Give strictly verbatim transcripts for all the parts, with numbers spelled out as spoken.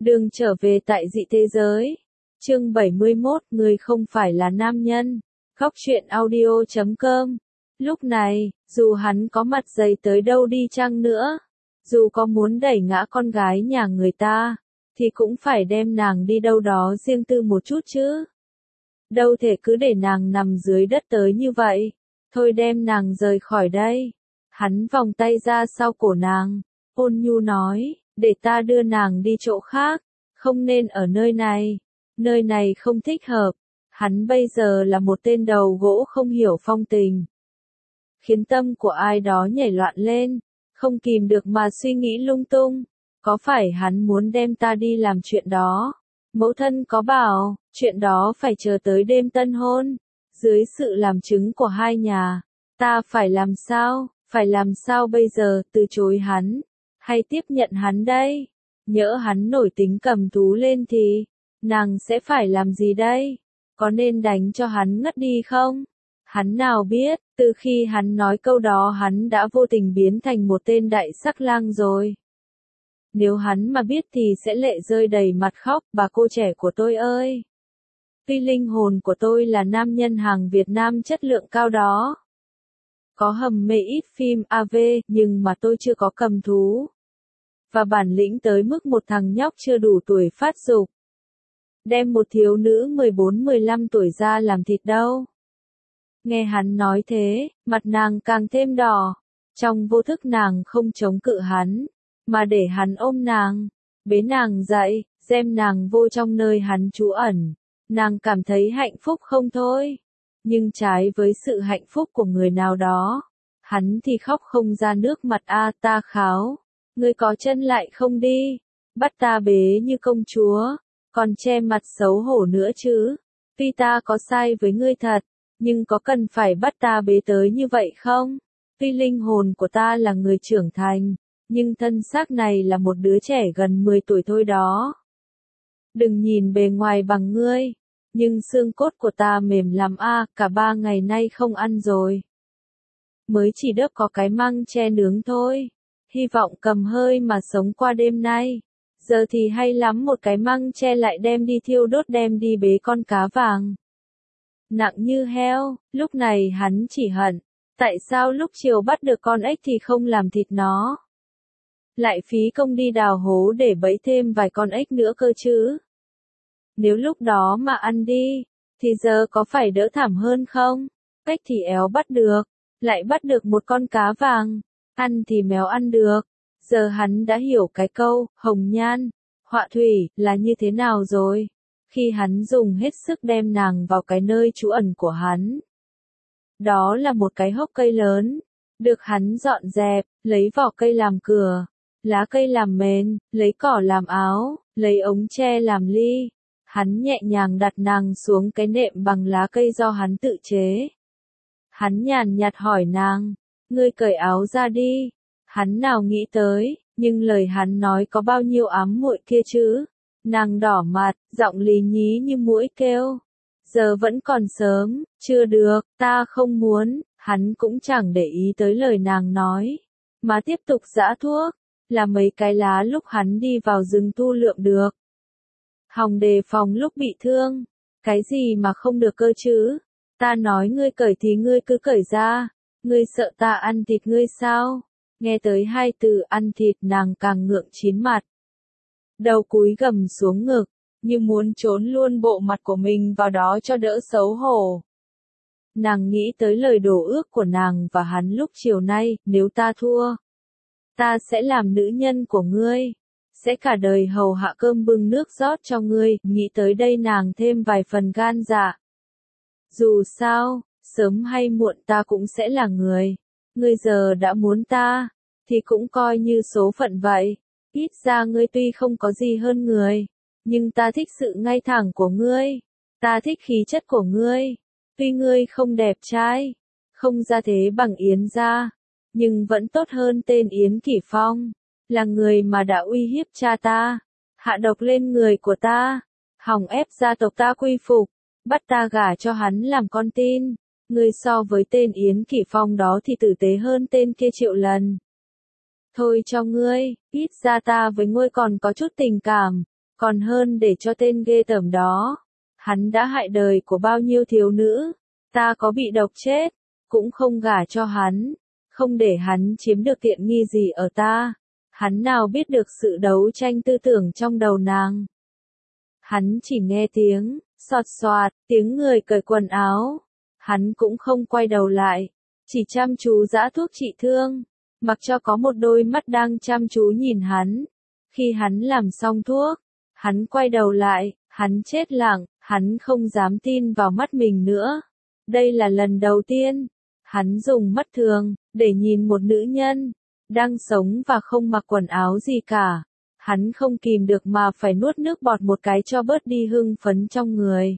Đường trở về tại dị thế giới. Chương bảy mươi mốt, người không phải là nam nhân. Góc truyện audio chấm com. Lúc này, dù hắn có mặt dày tới đâu đi chăng nữa, dù có muốn đẩy ngã con gái nhà người ta, thì cũng phải đem nàng đi đâu đó riêng tư một chút chứ. Đâu thể cứ để nàng nằm dưới đất tới như vậy. Thôi đem nàng rời khỏi đây. Hắn vòng tay ra sau cổ nàng, ôn nhu nói, để ta đưa nàng đi chỗ khác, không nên ở nơi này, nơi này không thích hợp. Hắn bây giờ là một tên đầu gỗ không hiểu phong tình, khiến tâm của ai đó nhảy loạn lên, không kìm được mà suy nghĩ lung tung. Có phải hắn muốn đem ta đi làm chuyện đó? Mẫu thân có bảo, chuyện đó phải chờ tới đêm tân hôn, dưới sự làm chứng của hai nhà. Ta phải làm sao, phải làm sao bây giờ, từ chối hắn, hay tiếp nhận hắn đây? Nhỡ hắn nổi tính cầm thú lên thì, nàng sẽ phải làm gì đây? Có nên đánh cho hắn ngất đi không? Hắn nào biết, từ khi hắn nói câu đó hắn đã vô tình biến thành một tên đại sắc lang rồi. Nếu hắn mà biết thì sẽ lệ rơi đầy mặt khóc, bà cô trẻ của tôi ơi. Tuy linh hồn của tôi là nam nhân hàng Việt Nam chất lượng cao đó. Có hầm mê ít phim a vê, nhưng mà tôi chưa có cầm thú. Và bản lĩnh tới mức một thằng nhóc chưa đủ tuổi phát dục đem một thiếu nữ mười bốn mười lăm tuổi ra làm thịt đâu. Nghe hắn nói thế, mặt nàng càng thêm đỏ. Trong vô thức nàng không chống cự hắn, mà để hắn ôm nàng, bế nàng dậy, đem nàng vô trong nơi hắn trú ẩn. Nàng cảm thấy hạnh phúc không thôi. Nhưng trái với sự hạnh phúc của người nào đó, hắn thì khóc không ra nước mặt. A ta kháo, ngươi có chân lại không đi, bắt ta bế như công chúa, còn che mặt xấu hổ nữa chứ. Tuy ta có sai với ngươi thật, nhưng có cần phải bắt ta bế tới như vậy không? Tuy linh hồn của ta là người trưởng thành, nhưng thân xác này là một đứa trẻ gần mười tuổi thôi đó. Đừng nhìn bề ngoài bằng ngươi, nhưng xương cốt của ta mềm lắm a, cả ba ngày nay không ăn rồi. Mới chỉ đớp có cái măng tre nướng thôi, hy vọng cầm hơi mà sống qua đêm nay. Giờ thì hay lắm, một cái măng tre lại đem đi thiêu đốt, đem đi bế con cá vàng nặng như heo. Lúc này hắn chỉ hận, tại sao lúc chiều bắt được con ếch thì không làm thịt nó, lại phí công đi đào hố để bẫy thêm vài con ếch nữa cơ chứ. Nếu lúc đó mà ăn đi, thì giờ có phải đỡ thảm hơn không? Ếch thì éo bắt được, lại bắt được một con cá vàng, ăn thì méo ăn được. Giờ hắn đã hiểu cái câu, hồng nhan, họa thủy, là như thế nào rồi. Khi hắn dùng hết sức đem nàng vào cái nơi trú ẩn của hắn. Đó là một cái hốc cây lớn, được hắn dọn dẹp, lấy vỏ cây làm cửa, lá cây làm mền, lấy cỏ làm áo, lấy ống tre làm ly. Hắn nhẹ nhàng đặt nàng xuống cái nệm bằng lá cây do hắn tự chế. Hắn nhàn nhạt hỏi nàng, ngươi cởi áo ra đi. Hắn nào nghĩ tới, nhưng lời hắn nói có bao nhiêu ám muội kia chứ. Nàng đỏ mặt, giọng lì nhí như muỗi kêu. Giờ vẫn còn sớm, chưa được, ta không muốn. Hắn cũng chẳng để ý tới lời nàng nói, mà tiếp tục giã thuốc, là mấy cái lá lúc hắn đi vào rừng tu lượm được. Hòng đề phòng lúc bị thương. Cái gì mà không được cơ chứ? Ta nói ngươi cởi thì ngươi cứ cởi ra. Ngươi sợ ta ăn thịt ngươi sao? Nghe tới hai từ ăn thịt, nàng càng ngượng chín mặt. Đầu cúi gầm xuống ngực, như muốn trốn luôn bộ mặt của mình vào đó cho đỡ xấu hổ. Nàng nghĩ tới lời đổ ước của nàng và hắn lúc chiều nay, nếu ta thua, ta sẽ làm nữ nhân của ngươi, sẽ cả đời hầu hạ cơm bưng nước rót cho ngươi. Nghĩ tới đây nàng thêm vài phần gan dạ. Dù sao, sớm hay muộn ta cũng sẽ là người. Ngươi giờ đã muốn ta, thì cũng coi như số phận vậy. Ít ra ngươi tuy không có gì hơn người, nhưng ta thích sự ngay thẳng của ngươi. Ta thích khí chất của ngươi. Tuy ngươi không đẹp trai, không ra thế bằng Yến gia, nhưng vẫn tốt hơn tên Yến Kỷ Phong, là người mà đã uy hiếp cha ta, hạ độc lên người của ta, hòng ép gia tộc ta quy phục, bắt ta gả cho hắn làm con tin. Ngươi so với tên Yến Kỷ Phong đó thì tử tế hơn tên kia triệu lần. Thôi cho ngươi, ít ra ta với ngươi còn có chút tình cảm, còn hơn để cho tên ghê tởm đó. Hắn đã hại đời của bao nhiêu thiếu nữ, ta có bị độc chết, cũng không gả cho hắn, không để hắn chiếm được tiện nghi gì ở ta. Hắn nào biết được sự đấu tranh tư tưởng trong đầu nàng. Hắn chỉ nghe tiếng, xọt xoạt, tiếng người cởi quần áo. Hắn cũng không quay đầu lại, chỉ chăm chú giã thuốc trị thương, mặc cho có một đôi mắt đang chăm chú nhìn hắn. Khi hắn làm xong thuốc, hắn quay đầu lại, hắn chết lặng, hắn không dám tin vào mắt mình nữa. Đây là lần đầu tiên, hắn dùng mắt thường, để nhìn một nữ nhân, đang sống và không mặc quần áo gì cả. Hắn không kìm được mà phải nuốt nước bọt một cái cho bớt đi hưng phấn trong người.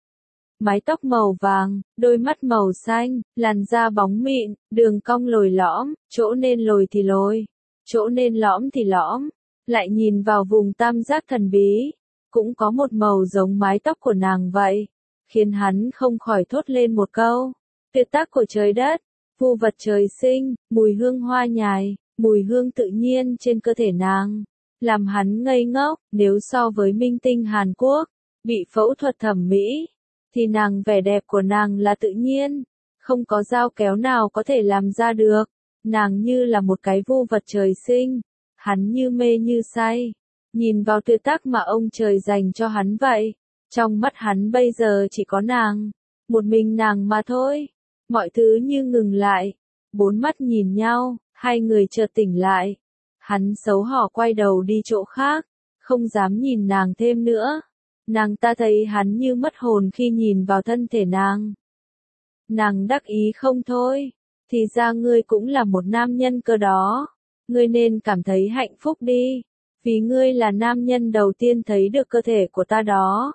Mái tóc màu vàng, đôi mắt màu xanh, làn da bóng mịn, đường cong lồi lõm, chỗ nên lồi thì lồi, chỗ nên lõm thì lõm. Lại nhìn vào vùng tam giác thần bí, cũng có một màu giống mái tóc của nàng vậy, khiến hắn không khỏi thốt lên một câu. Tuyệt tác của trời đất, vu vật trời sinh, mùi hương hoa nhài, mùi hương tự nhiên trên cơ thể nàng, làm hắn ngây ngốc. Nếu so với minh tinh Hàn Quốc, bị phẫu thuật thẩm mỹ, thì nàng vẻ đẹp của nàng là tự nhiên, không có dao kéo nào có thể làm ra được. Nàng như là một cái vu vật trời sinh, hắn như mê như say, nhìn vào tuyệt tác mà ông trời dành cho hắn vậy. Trong mắt hắn bây giờ chỉ có nàng, một mình nàng mà thôi. Mọi thứ như ngừng lại, bốn mắt nhìn nhau, hai người chợt tỉnh lại. Hắn xấu hổ quay đầu đi chỗ khác, không dám nhìn nàng thêm nữa. Nàng ta thấy hắn như mất hồn khi nhìn vào thân thể nàng. Nàng đắc ý không thôi, thì ra ngươi cũng là một nam nhân cơ đó. Ngươi nên cảm thấy hạnh phúc đi, vì ngươi là nam nhân đầu tiên thấy được cơ thể của ta đó.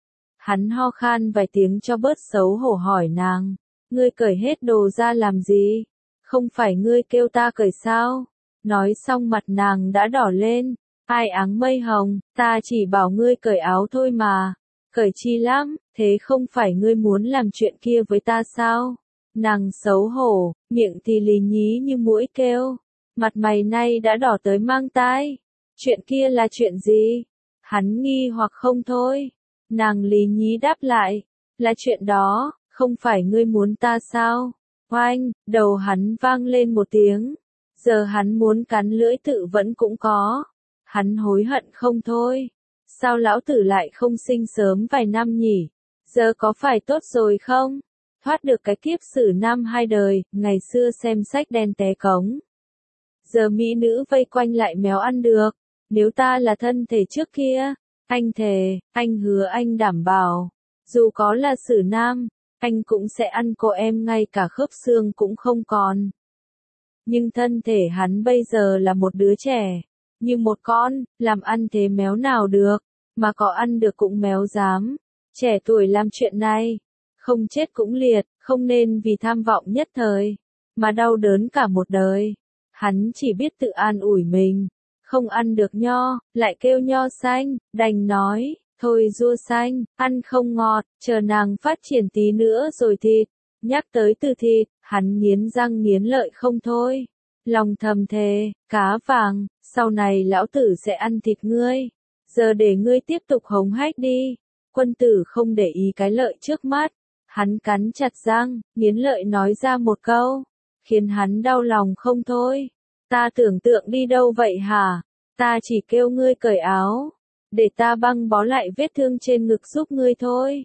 Hắn ho khan vài tiếng cho bớt xấu hổ hỏi nàng, ngươi cởi hết đồ ra làm gì? Không phải ngươi kêu ta cởi sao? Nói xong mặt nàng đã đỏ lên, ai áng mây hồng, ta chỉ bảo ngươi cởi áo thôi mà. Cởi chi lắm, thế không phải ngươi muốn làm chuyện kia với ta sao? Nàng xấu hổ, miệng thì lì nhí như muỗi kêu, mặt mày nay đã đỏ tới mang tai. Chuyện kia là chuyện gì? Hắn nghi hoặc không thôi. Nàng lì nhí đáp lại, là chuyện đó, không phải ngươi muốn ta sao? Oanh, đầu hắn vang lên một tiếng. Giờ hắn muốn cắn lưỡi tự vẫn cũng có. Hắn hối hận không thôi. Sao lão tử lại không sinh sớm vài năm nhỉ? Giờ có phải tốt rồi không? Thoát được cái kiếp xử nam hai đời, ngày xưa xem sách đen té cống. Giờ mỹ nữ vây quanh lại méo ăn được. Nếu ta là thân thể trước kia, anh thề, anh hứa anh đảm bảo, dù có là xử nam, anh cũng sẽ ăn cô em ngay cả khớp xương cũng không còn. Nhưng thân thể hắn bây giờ là một đứa trẻ, như một con, làm ăn thế méo nào được, mà có ăn được cũng méo dám. Trẻ tuổi làm chuyện này, không chết cũng liệt, không nên vì tham vọng nhất thời, mà đau đớn cả một đời. Hắn chỉ biết tự an ủi mình, không ăn được nho, lại kêu nho xanh, đành nói, thôi rua xanh, ăn không ngọt, chờ nàng phát triển tí nữa rồi thịt. Nhắc tới từ thịt, hắn nghiến răng nghiến lợi không thôi. Lòng thầm thề, cá vàng, sau này lão tử sẽ ăn thịt ngươi. Giờ để ngươi tiếp tục hống hách đi. Quân tử không để ý cái lợi trước mắt. Hắn cắn chặt răng, nghiến lợi nói ra một câu, khiến hắn đau lòng không thôi. Ta tưởng tượng đi đâu vậy hả? Ta chỉ kêu ngươi cởi áo, để ta băng bó lại vết thương trên ngực giúp ngươi thôi.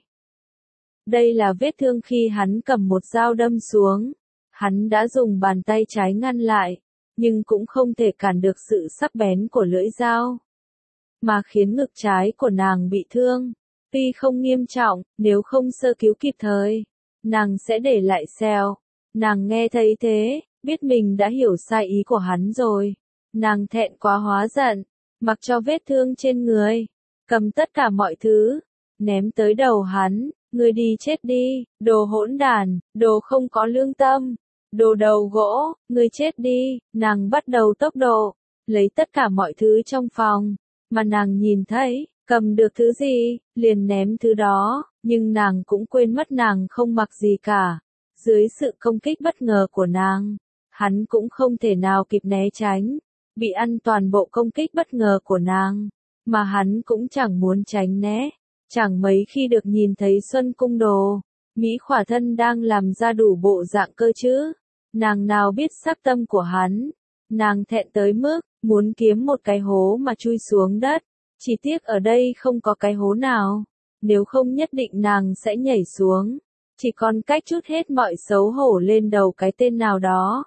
Đây là vết thương khi hắn cầm một dao đâm xuống. Hắn đã dùng bàn tay trái ngăn lại, nhưng cũng không thể cản được sự sắc bén của lưỡi dao, mà khiến ngực trái của nàng bị thương. Tuy không nghiêm trọng, nếu không sơ cứu kịp thời, nàng sẽ để lại sẹo. Nàng nghe thấy thế, biết mình đã hiểu sai ý của hắn rồi. Nàng thẹn quá hóa giận, mặc cho vết thương trên người, cầm tất cả mọi thứ, ném tới đầu hắn. Ngươi đi chết đi, đồ hỗn đản, đồ không có lương tâm, đồ đầu gỗ, ngươi chết đi. Nàng bắt đầu tốc độ, lấy tất cả mọi thứ trong phòng, mà nàng nhìn thấy, cầm được thứ gì, liền ném thứ đó, nhưng nàng cũng quên mất nàng không mặc gì cả. Dưới sự công kích bất ngờ của nàng, hắn cũng không thể nào kịp né tránh, bị ăn toàn bộ công kích bất ngờ của nàng. mà hắn cũng chẳng muốn tránh né. Chẳng mấy khi được nhìn thấy Xuân Cung Đồ, Mỹ khỏa thân đang làm ra đủ bộ dạng cơ chứ. Nàng nào biết sắc tâm của hắn, nàng thẹn tới mức, muốn kiếm một cái hố mà chui xuống đất. Chỉ tiếc ở đây không có cái hố nào, nếu không nhất định nàng sẽ nhảy xuống. Chỉ còn cách trút hết mọi xấu hổ lên đầu cái tên nào đó.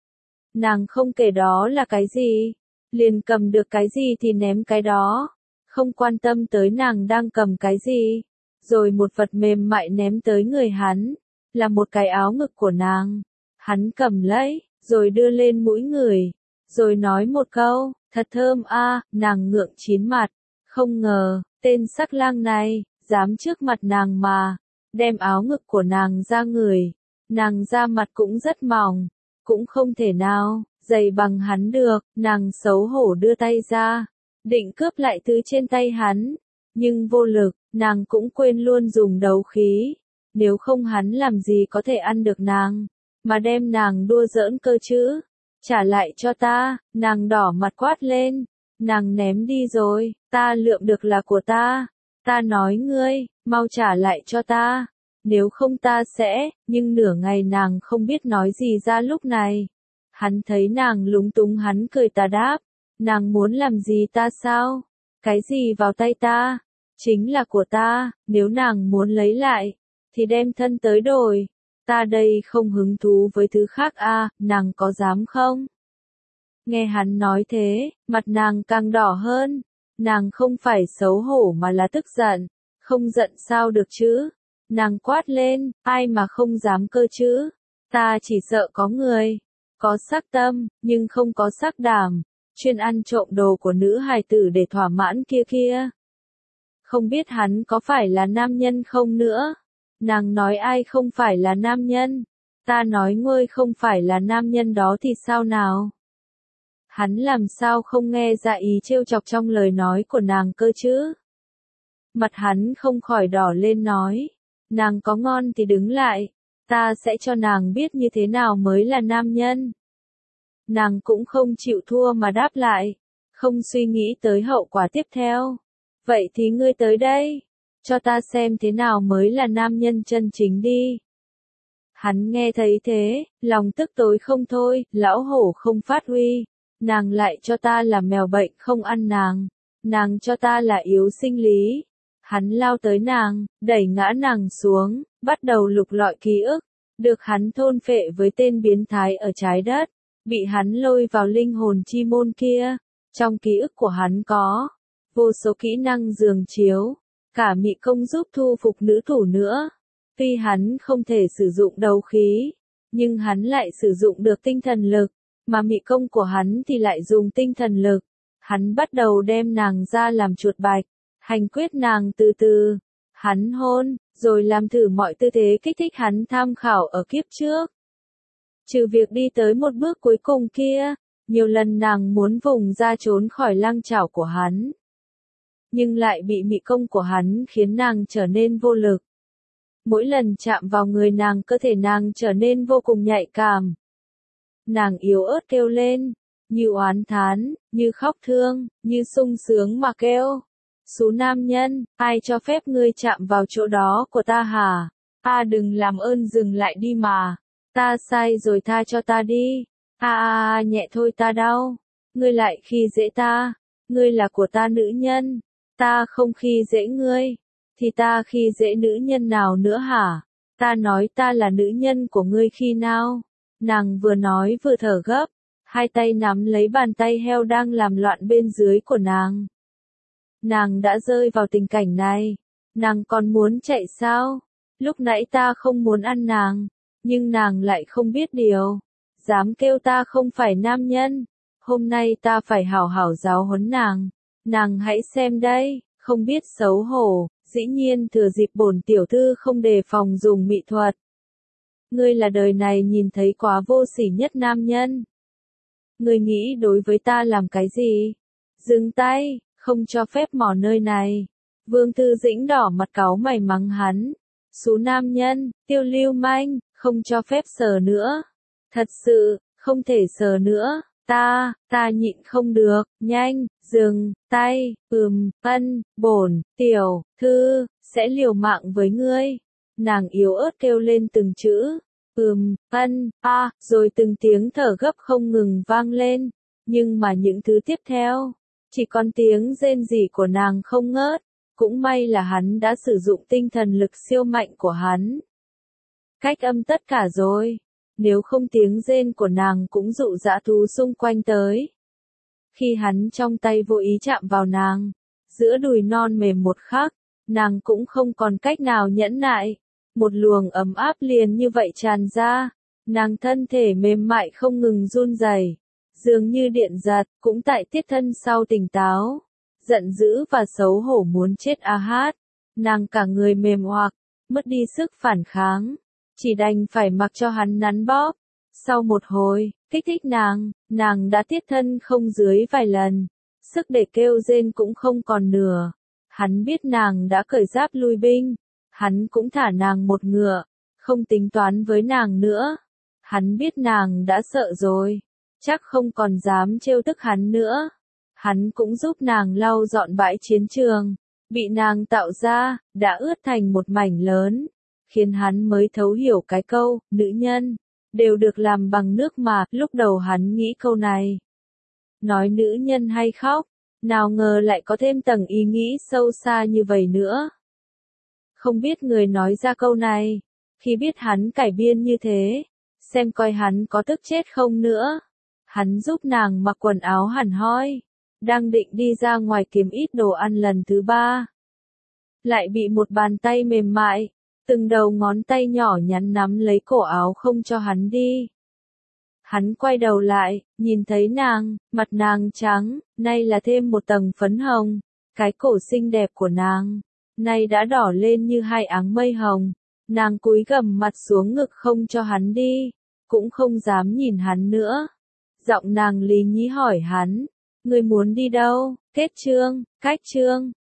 Nàng không kể đó là cái gì, liền cầm được cái gì thì ném cái đó, không quan tâm tới nàng đang cầm cái gì. Rồi một vật mềm mại ném tới người hắn, là một cái áo ngực của nàng. Hắn cầm lấy, rồi đưa lên mũi người, rồi nói một câu, thật thơm a. Nàng ngượng chín mặt, không ngờ, tên sắc lang này, dám trước mặt nàng mà, đem áo ngực của nàng ra người. Nàng da mặt cũng rất mỏng, cũng không thể nào, dày bằng hắn được. Nàng xấu hổ đưa tay ra, định cướp lại thứ trên tay hắn, nhưng vô lực, nàng cũng quên luôn dùng đấu khí. Nếu không hắn làm gì có thể ăn được nàng, mà đem nàng đua giỡn cơ chứ. Trả lại cho ta, nàng đỏ mặt quát lên. Nàng ném đi rồi, ta lượm được là của ta. Ta nói ngươi, mau trả lại cho ta. Nếu không ta sẽ, nhưng nửa ngày nàng không biết nói gì ra lúc này. Hắn thấy nàng lúng túng hắn cười tà đáp. Nàng muốn làm gì ta sao? Cái gì vào tay ta? Chính là của ta, nếu nàng muốn lấy lại, thì đem thân tới đổi. Ta đây không hứng thú với thứ khác a. À, nàng có dám không? Nghe hắn nói thế, mặt nàng càng đỏ hơn. Nàng không phải xấu hổ mà là tức giận. Không giận sao được chứ? Nàng quát lên, ai mà không dám cơ chứ? Ta chỉ sợ có người, có sắc tâm, nhưng không có sắc đảm, chuyên ăn trộm đồ của nữ hài tử để thỏa mãn kia kia. Không biết hắn có phải là nam nhân không nữa? Nàng nói ai không phải là nam nhân? Ta nói ngươi không phải là nam nhân đó thì sao nào? Hắn làm sao không nghe ra ý trêu chọc trong lời nói của nàng cơ chứ? Mặt hắn không khỏi đỏ lên nói, nàng có ngon thì đứng lại, ta sẽ cho nàng biết như thế nào mới là nam nhân. Nàng cũng không chịu thua mà đáp lại, không suy nghĩ tới hậu quả tiếp theo. Vậy thì ngươi tới đây, cho ta xem thế nào mới là nam nhân chân chính đi. Hắn nghe thấy thế, lòng tức tối không thôi, lão hổ không phát huy, nàng lại cho ta là mèo bệnh không ăn nàng, nàng cho ta là yếu sinh lý. Hắn lao tới nàng, đẩy ngã nàng xuống, bắt đầu lục lọi ký ức, được hắn thôn phệ với tên biến thái ở trái đất, bị hắn lôi vào linh hồn chi môn kia. Trong ký ức của hắn có vô số kỹ năng giường chiếu, cả mị công giúp thu phục nữ thủ nữa. Tuy hắn không thể sử dụng đấu khí, nhưng hắn lại sử dụng được tinh thần lực, mà mị công của hắn thì lại dùng tinh thần lực. Hắn bắt đầu đem nàng ra làm chuột bạch, hành quyết nàng từ từ. Hắn hôn, rồi làm thử mọi tư thế kích thích hắn tham khảo ở kiếp trước. Trừ việc đi tới một bước cuối cùng kia, nhiều lần nàng muốn vùng ra trốn khỏi lăng chảo của hắn, nhưng lại bị mị công của hắn khiến nàng trở nên vô lực. Mỗi lần chạm vào người nàng, cơ thể nàng trở nên vô cùng nhạy cảm. Nàng yếu ớt kêu lên, như oán thán, như khóc thương, như sung sướng mà kêu. Xú nam nhân, ai cho phép ngươi chạm vào chỗ đó của ta hả? À đừng làm ơn dừng lại đi mà. Ta sai rồi, tha cho ta đi. À à à, nhẹ thôi, ta đau. Ngươi lại khi dễ ta. Ngươi là của ta nữ nhân. Ta không khi dễ ngươi. Thì ta khi dễ nữ nhân nào nữa hả? Ta nói ta là nữ nhân của ngươi khi nào? Nàng vừa nói vừa thở gấp, hai tay nắm lấy bàn tay heo đang làm loạn bên dưới của nàng. Nàng đã rơi vào tình cảnh này, nàng còn muốn chạy sao? Lúc nãy ta không muốn ăn nàng, nhưng nàng lại không biết điều, dám kêu ta không phải nam nhân. Hôm nay ta phải hảo hảo giáo huấn nàng. Nàng hãy xem đây, không biết xấu hổ, dĩ nhiên thừa dịp bổn tiểu thư không đề phòng dùng mỹ thuật. Ngươi là đời này nhìn thấy quá vô sỉ nhất nam nhân. Ngươi nghĩ đối với ta làm cái gì? Dừng tay, không cho phép mò nơi này. Vương Thư Dĩnh đỏ mặt cáu mày mắng hắn. Xú nam nhân, tiêu lưu manh, không cho phép sờ nữa. Thật sự, không thể sờ nữa. Ta, ta nhịn không được, nhanh, dừng, tay, ừm, ân, bổn, tiểu, thư, sẽ liều mạng với ngươi. Nàng yếu ớt kêu lên từng chữ, ừm, ân, a, rồi từng tiếng thở gấp không ngừng vang lên, nhưng mà những thứ tiếp theo, chỉ còn tiếng rên rỉ của nàng không ngớt, cũng may là hắn đã sử dụng tinh thần lực siêu mạnh của hắn. Cách âm tất cả rồi. Nếu không tiếng rên của nàng cũng dụ dã thú xung quanh tới. Khi hắn trong tay vô ý chạm vào nàng, giữa đùi non mềm một khắc, nàng cũng không còn cách nào nhẫn nại. Một luồng ấm áp liền như vậy tràn ra, nàng thân thể mềm mại không ngừng run rẩy, dường như điện giật, cũng tại tiết thân sau tỉnh táo, giận dữ và xấu hổ muốn chết a hát. Nàng cả người mềm oạc, mất đi sức phản kháng. Chỉ đành phải mặc cho hắn nắn bóp. Sau một hồi, kích thích nàng, nàng đã tiết thân không dưới vài lần. Sức để kêu rên cũng không còn nửa. Hắn biết nàng đã cởi giáp lui binh. Hắn cũng thả nàng một ngựa. Không tính toán với nàng nữa. Hắn biết nàng đã sợ rồi. Chắc không còn dám trêu tức hắn nữa. Hắn cũng giúp nàng lau dọn bãi chiến trường. Bị nàng tạo ra, đã ướt thành một mảnh lớn. Khiến hắn mới thấu hiểu cái câu, nữ nhân, đều được làm bằng nước mà, lúc đầu hắn nghĩ câu này. Nói nữ nhân hay khóc, nào ngờ lại có thêm tầng ý nghĩ sâu xa như vậy nữa. Không biết người nói ra câu này, khi biết hắn cải biên như thế, xem coi hắn có tức chết không nữa. Hắn giúp nàng mặc quần áo hẳn hoi, đang định đi ra ngoài kiếm ít đồ ăn lần thứ ba. Lại bị một bàn tay mềm mại, từng đầu ngón tay nhỏ nhắn nắm lấy cổ áo không cho hắn đi. Hắn quay đầu lại, nhìn thấy nàng, mặt nàng trắng, nay là thêm một tầng phấn hồng. Cái cổ xinh đẹp của nàng, nay đã đỏ lên như hai áng mây hồng. Nàng cúi gằm mặt xuống ngực không cho hắn đi, cũng không dám nhìn hắn nữa. Giọng nàng lý nhí hỏi hắn, ngươi muốn đi đâu? Kết chương, cách chương.